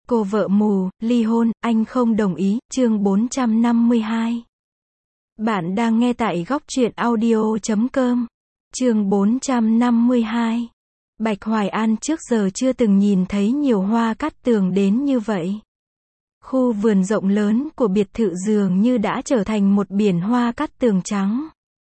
Cô vợ mù, ly hôn, anh không đồng ý, chương 452. Bạn đang nghe tại góc truyện audio.com. Chương 452. Bạch Hoài An trước giờ chưa từng nhìn thấy nhiều hoa cát tường đến như vậy. Khu vườn rộng lớn của biệt thự dường như đã trở thành một biển hoa cát tường trắng.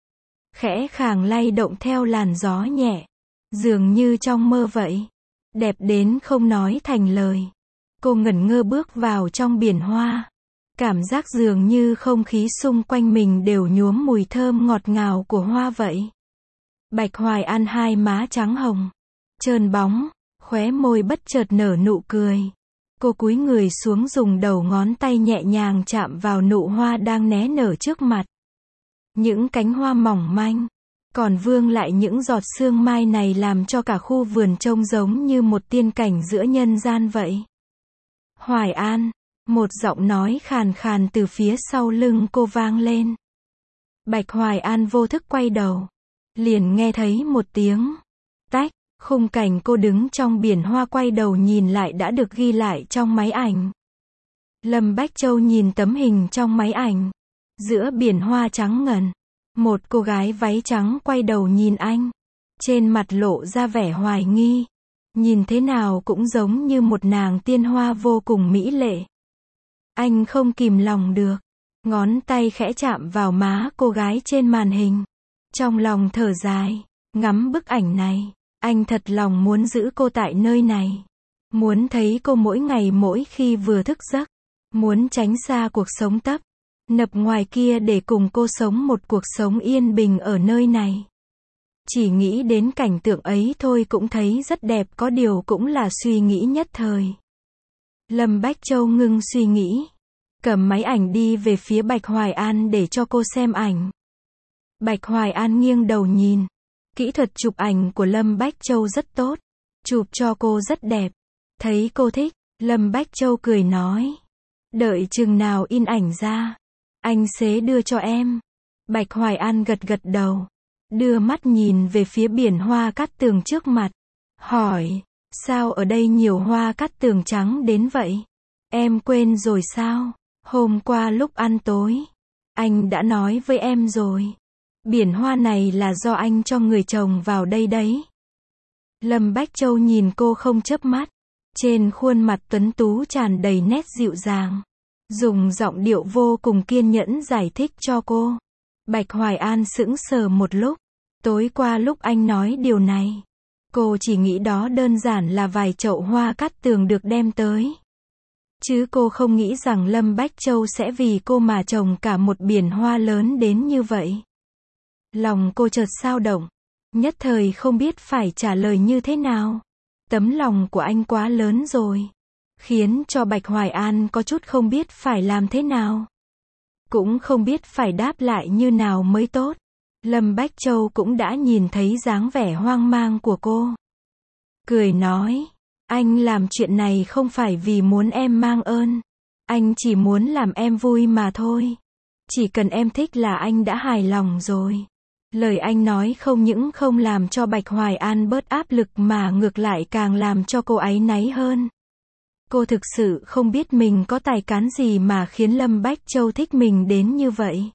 Khẽ khàng lay động theo làn gió nhẹ. Dường như trong mơ vậy. Đẹp đến không nói thành lời. Cô ngẩn ngơ bước vào trong biển hoa. Cảm giác dường như không khí xung quanh mình đều nhuốm mùi thơm ngọt ngào của hoa vậy. Bạch Hoài An hai má trắng hồng, trơn bóng, khóe môi bất chợt nở nụ cười. Cô cúi người xuống dùng đầu ngón tay nhẹ nhàng chạm vào nụ hoa đang né nở trước mặt. Những cánh hoa mỏng manh, còn vương lại những giọt sương mai này làm cho cả khu vườn trông giống như một tiên cảnh giữa nhân gian vậy. Hoài An, một giọng nói khàn khàn từ phía sau lưng cô vang lên. Bạch Hoài An vô thức quay đầu. Liền nghe thấy một tiếng tách, khung cảnh cô đứng trong biển hoa quay đầu nhìn lại đã được ghi lại trong máy ảnh. Lâm Bách Châu nhìn tấm hình trong máy ảnh. Giữa biển hoa trắng ngần, một cô gái váy trắng quay đầu nhìn anh. Trên mặt lộ ra vẻ hoài nghi. Nhìn thế nào cũng giống như một nàng tiên hoa vô cùng mỹ lệ. Anh không kìm lòng được. Ngón tay khẽ chạm vào má cô gái trên màn hình. Trong lòng thở dài, ngắm bức ảnh này. Anh thật lòng muốn giữ cô tại nơi này. Muốn thấy cô mỗi ngày mỗi khi vừa thức giấc. Muốn tránh xa cuộc sống tấp nập ngoài kia để cùng cô sống một cuộc sống yên bình ở nơi này. Chỉ nghĩ đến cảnh tượng ấy thôi cũng thấy rất đẹp, có điều cũng là suy nghĩ nhất thời. Lâm Bách Châu ngưng suy nghĩ. Cầm máy ảnh đi về phía Bạch Hoài An để cho cô xem ảnh. Bạch Hoài An nghiêng đầu nhìn. Kỹ thuật chụp ảnh của Lâm Bách Châu rất tốt. Chụp cho cô rất đẹp. Thấy cô thích, Lâm Bách Châu cười nói. Đợi chừng nào in ảnh ra, anh sẽ đưa cho em. Bạch Hoài An gật gật đầu. Đưa mắt nhìn về phía biển hoa cát tường trước mặt. Hỏi, sao ở đây nhiều hoa cát tường trắng đến vậy? Em quên rồi sao? Hôm qua lúc ăn tối, anh đã nói với em rồi. Biển hoa này là do anh cho người trồng vào đây đấy. Lâm Bách Châu nhìn cô không chớp mắt. Trên khuôn mặt tuấn tú tràn đầy nét dịu dàng. Dùng giọng điệu vô cùng kiên nhẫn giải thích cho cô. Bạch Hoài An sững sờ một lúc. Tối qua lúc anh nói điều này, cô chỉ nghĩ đó đơn giản là vài chậu hoa cát tường được đem tới. Chứ cô không nghĩ rằng Lâm Bách Châu sẽ vì cô mà trồng cả một biển hoa lớn đến như vậy. Lòng cô chợt xao động. Nhất thời không biết phải trả lời như thế nào. Tấm lòng của anh quá lớn rồi. Khiến cho Bạch Hoài An có chút không biết phải làm thế nào. Cũng không biết phải đáp lại như nào mới tốt. Lâm Bách Châu cũng đã nhìn thấy dáng vẻ hoang mang của cô. Cười nói, anh làm chuyện này không phải vì muốn em mang ơn. Anh chỉ muốn làm em vui mà thôi. Chỉ cần em thích là anh đã hài lòng rồi. Lời anh nói không những không làm cho Bạch Hoài An bớt áp lực mà ngược lại càng làm cho cô áy náy hơn. Cô thực sự không biết mình có tài cán gì mà khiến Lâm Bách Châu thích mình đến như vậy.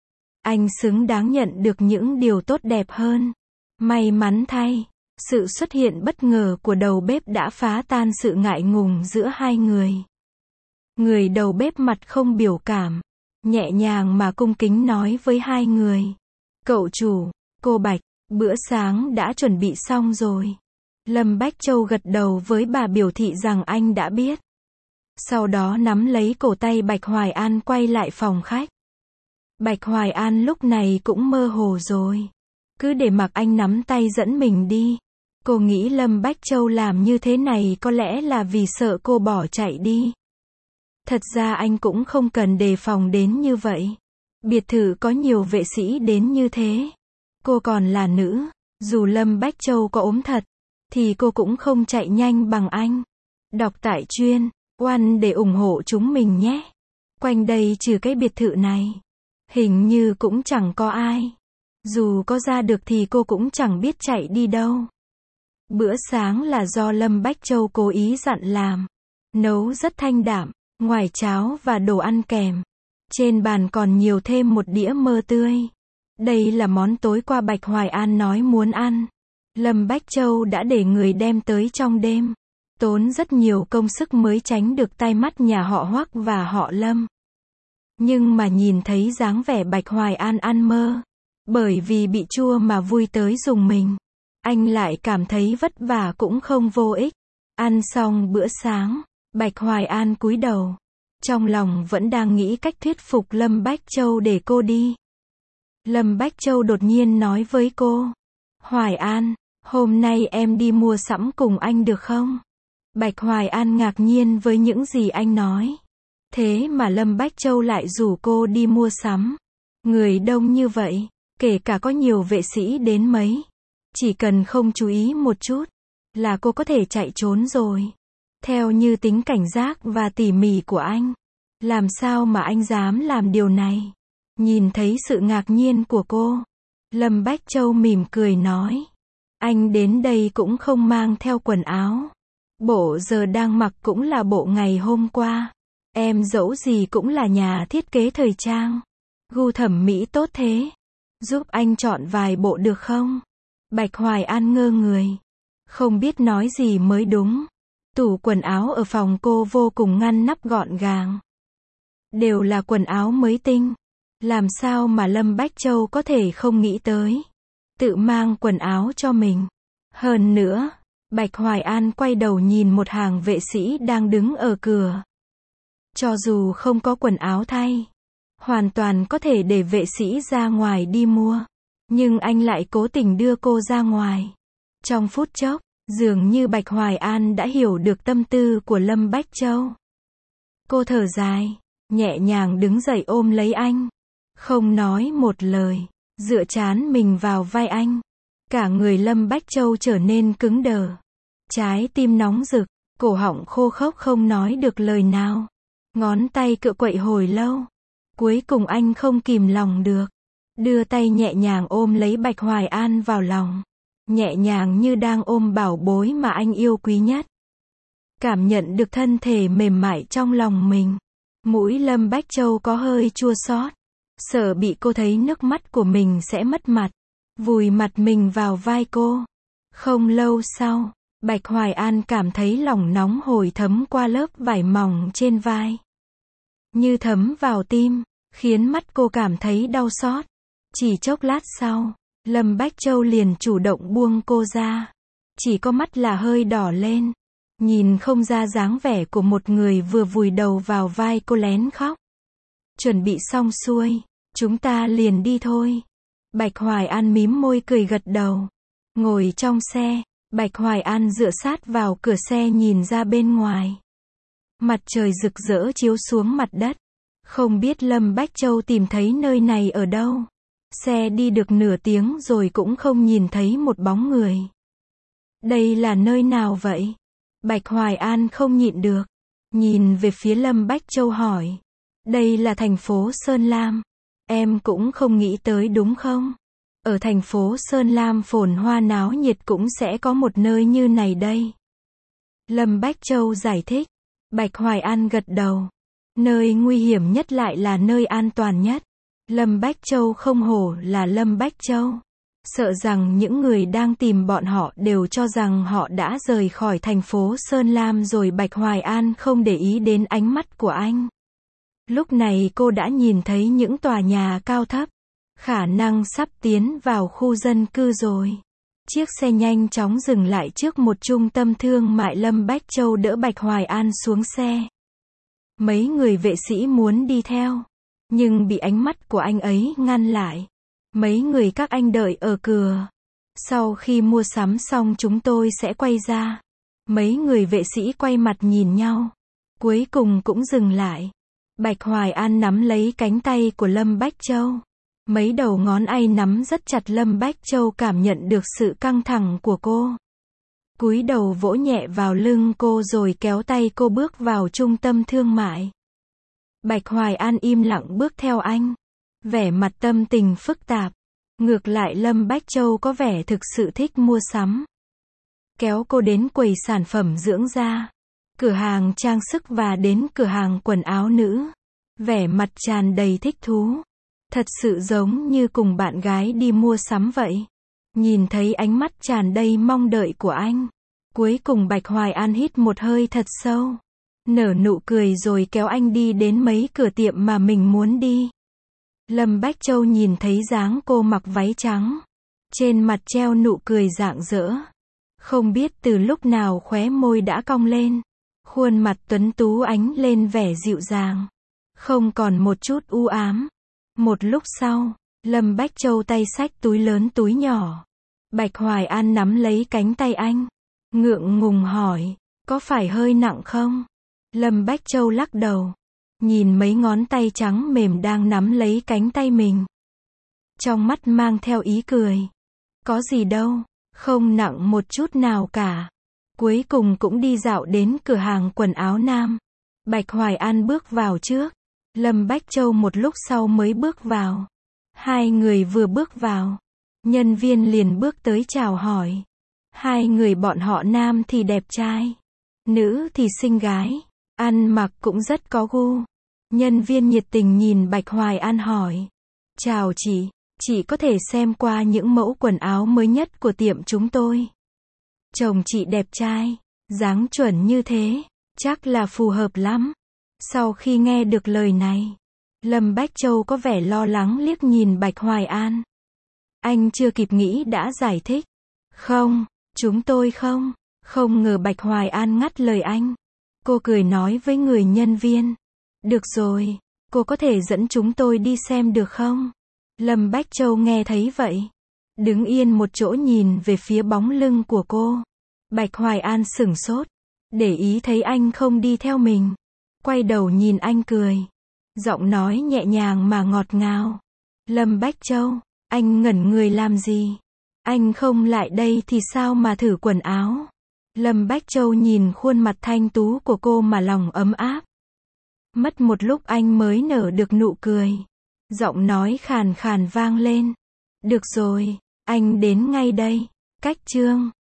Anh xứng đáng nhận được những điều tốt đẹp hơn. May mắn thay, sự xuất hiện bất ngờ của đầu bếp đã phá tan sự ngại ngùng giữa hai người. Người đầu bếp mặt không biểu cảm, nhẹ nhàng mà cung kính nói với hai người. Cậu chủ, cô Bạch, bữa sáng đã chuẩn bị xong rồi. Lâm Bách Châu gật đầu với bà biểu thị rằng anh đã biết. Sau đó nắm lấy cổ tay Bạch Hoài An quay lại phòng khách. Bạch Hoài An lúc này cũng mơ hồ rồi. Cứ để mặc anh nắm tay dẫn mình đi. Cô nghĩ Lâm Bách Châu làm như thế này có lẽ là vì sợ cô bỏ chạy đi. Thật ra anh cũng không cần đề phòng đến như vậy. Biệt thự có nhiều vệ sĩ đến như thế. Cô còn là nữ. Dù Lâm Bách Châu có ốm thật, thì cô cũng không chạy nhanh bằng anh. Đọc tại chuyên One để ủng hộ chúng mình nhé. Quanh đây trừ cái biệt thự này, hình như cũng chẳng có ai. Dù có ra được thì cô cũng chẳng biết chạy đi đâu. Bữa sáng là do Lâm Bách Châu cố ý dặn làm. Nấu rất thanh đạm, ngoài cháo và đồ ăn kèm. Trên bàn còn nhiều thêm một đĩa mơ tươi. Đây là món tối qua Bạch Hoài An nói muốn ăn. Lâm Bách Châu đã để người đem tới trong đêm. Tốn rất nhiều công sức mới tránh được tai mắt nhà họ Hoắc và họ Lâm. Nhưng mà nhìn thấy dáng vẻ Bạch Hoài An ăn mơ, bởi vì bị chua mà vui tới rùng mình, anh lại cảm thấy vất vả cũng không vô ích. Ăn xong bữa sáng, Bạch Hoài An cúi đầu, trong lòng vẫn đang nghĩ cách thuyết phục Lâm Bách Châu để cô đi. Lâm Bách Châu đột nhiên nói với cô, Hoài An, hôm nay em đi mua sắm cùng anh được không? Bạch Hoài An ngạc nhiên với những gì anh nói. Thế mà Lâm Bách Châu lại rủ cô đi mua sắm. Người đông như vậy, kể cả có nhiều vệ sĩ đến mấy, chỉ cần không chú ý một chút, là cô có thể chạy trốn rồi. Theo như tính cảnh giác và tỉ mỉ của anh, làm sao mà anh dám làm điều này? Nhìn thấy sự ngạc nhiên của cô, Lâm Bách Châu mỉm cười nói, anh đến đây cũng không mang theo quần áo. Bộ giờ đang mặc cũng là bộ ngày hôm qua. Em dẫu gì cũng là nhà thiết kế thời trang. Gu thẩm mỹ tốt thế. Giúp anh chọn vài bộ được không? Bạch Hoài An ngơ người. Không biết nói gì mới đúng. Tủ quần áo ở phòng cô vô cùng ngăn nắp gọn gàng. Đều là quần áo mới tinh. Làm sao mà Lâm Bách Châu có thể không nghĩ tới. Tự mang quần áo cho mình. Hơn nữa, Bạch Hoài An quay đầu nhìn một hàng vệ sĩ đang đứng ở cửa. Cho dù không có quần áo thay, hoàn toàn có thể để vệ sĩ ra ngoài đi mua. Nhưng anh lại cố tình đưa cô ra ngoài. Trong phút chốc, dường như Bạch Hoài An đã hiểu được tâm tư của Lâm Bách Châu. Cô thở dài, nhẹ nhàng đứng dậy ôm lấy anh. Không nói một lời, dựa trán mình vào vai anh. Cả người Lâm Bách Châu trở nên cứng đờ. Trái tim nóng rực, cổ họng khô khốc không nói được lời nào. Ngón tay cựa quậy hồi lâu. Cuối cùng anh không kìm lòng được. Đưa tay nhẹ nhàng ôm lấy Bạch Hoài An vào lòng. Nhẹ nhàng như đang ôm bảo bối mà anh yêu quý nhất. Cảm nhận được thân thể mềm mại trong lòng mình. Mũi Lâm Bách Châu có hơi chua xót. Sợ bị cô thấy nước mắt của mình sẽ mất mặt. Vùi mặt mình vào vai cô. Không lâu sau, Bạch Hoài An cảm thấy lòng nóng hổi thấm qua lớp vải mỏng trên vai. Như thấm vào tim, khiến mắt cô cảm thấy đau xót. Chỉ chốc lát sau, Lâm Bách Châu liền chủ động buông cô ra. Chỉ có mắt là hơi đỏ lên. Nhìn không ra dáng vẻ của một người vừa vùi đầu vào vai cô lén khóc. Chuẩn bị xong xuôi, chúng ta liền đi thôi. Bạch Hoài An mím môi cười gật đầu. Ngồi trong xe, Bạch Hoài An dựa sát vào cửa xe nhìn ra bên ngoài. Mặt trời rực rỡ chiếu xuống mặt đất. Không biết Lâm Bách Châu tìm thấy nơi này ở đâu. Xe đi được nửa tiếng rồi cũng không nhìn thấy một bóng người. Đây là nơi nào vậy? Bạch Hoài An không nhịn được. Nhìn về phía Lâm Bách Châu hỏi. Đây là thành phố Sơn Lam. Em cũng không nghĩ tới đúng không? Ở thành phố Sơn Lam phồn hoa náo nhiệt cũng sẽ có một nơi như này đây. Lâm Bách Châu giải thích. Bạch Hoài An gật đầu. Nơi nguy hiểm nhất lại là nơi an toàn nhất. Lâm Bách Châu không hổ là Lâm Bách Châu. Sợ rằng những người đang tìm bọn họ đều cho rằng họ đã rời khỏi thành phố Sơn Lam rồi. Bạch Hoài An không để ý đến ánh mắt của anh. Lúc này cô đã nhìn thấy những tòa nhà cao thấp. Khả năng sắp tiến vào khu dân cư rồi. Chiếc xe nhanh chóng dừng lại trước một trung tâm thương mại. Lâm Bách Châu đỡ Bạch Hoài An xuống xe. Mấy người vệ sĩ muốn đi theo, nhưng bị ánh mắt của anh ấy ngăn lại. Mấy người các anh đợi ở cửa. Sau khi mua sắm xong chúng tôi sẽ quay ra. Mấy người vệ sĩ quay mặt nhìn nhau. Cuối cùng cũng dừng lại. Bạch Hoài An nắm lấy cánh tay của Lâm Bách Châu. Mấy đầu ngón tay nắm rất chặt. Lâm Bách Châu cảm nhận được sự căng thẳng của cô. Cúi đầu vỗ nhẹ vào lưng cô rồi kéo tay cô bước vào trung tâm thương mại. Bạch Hoài An im lặng bước theo anh. Vẻ mặt tâm tình phức tạp. Ngược lại Lâm Bách Châu có vẻ thực sự thích mua sắm. Kéo cô đến quầy sản phẩm dưỡng da. cửa hàng trang sức và đến cửa hàng quần áo nữ. Vẻ mặt tràn đầy thích thú. Thật sự giống như cùng bạn gái đi mua sắm vậy. Nhìn thấy ánh mắt tràn đầy mong đợi của anh. Cuối cùng Bạch Hoài An hít một hơi thật sâu. Nở nụ cười rồi kéo anh đi đến mấy cửa tiệm mà mình muốn đi. Lâm Bách Châu nhìn thấy dáng cô mặc váy trắng. Trên mặt treo nụ cười rạng rỡ. Không biết từ lúc nào khóe môi đã cong lên. Khuôn mặt tuấn tú ánh lên vẻ dịu dàng. Không còn một chút u ám. Một lúc sau, Lâm Bách Châu tay xách túi lớn túi nhỏ. Bạch Hoài An nắm lấy cánh tay anh. Ngượng ngùng hỏi, có phải hơi nặng không? Lâm Bách Châu lắc đầu. Nhìn mấy ngón tay trắng mềm đang nắm lấy cánh tay mình. Trong mắt mang theo ý cười. Có gì đâu, không nặng một chút nào cả. Cuối cùng cũng đi dạo đến cửa hàng quần áo nam. Bạch Hoài An bước vào trước. Lâm Bách Châu một lúc sau mới bước vào. Hai người vừa bước vào. Nhân viên liền bước tới chào hỏi. Hai người bọn họ nam thì đẹp trai. Nữ thì xinh gái. Ăn mặc cũng rất có gu. Nhân viên nhiệt tình nhìn Bạch Hoài An hỏi. Chào chị có thể xem qua những mẫu quần áo mới nhất của tiệm chúng tôi. Chồng chị đẹp trai, dáng chuẩn như thế, chắc là phù hợp lắm. Sau khi nghe được lời này, Lâm Bách Châu có vẻ lo lắng liếc nhìn Bạch Hoài An. Anh chưa kịp nghĩ đã giải thích. Không, chúng tôi không. Không ngờ Bạch Hoài An ngắt lời anh. Cô cười nói với người nhân viên. Được rồi, cô có thể dẫn chúng tôi đi xem được không? Lâm Bách Châu nghe thấy vậy. Đứng yên một chỗ nhìn về phía bóng lưng của cô. Bạch Hoài An sửng sốt. Để ý thấy anh không đi theo mình. Quay đầu nhìn anh cười. Giọng nói nhẹ nhàng mà ngọt ngào. Lâm Bách Châu, anh ngẩn người làm gì? Anh không lại đây thì sao mà thử quần áo? Lâm Bách Châu nhìn khuôn mặt thanh tú của cô mà lòng ấm áp. Mất một lúc anh mới nở được nụ cười. Giọng nói khàn khàn vang lên. Được rồi, anh đến ngay đây. Cách chương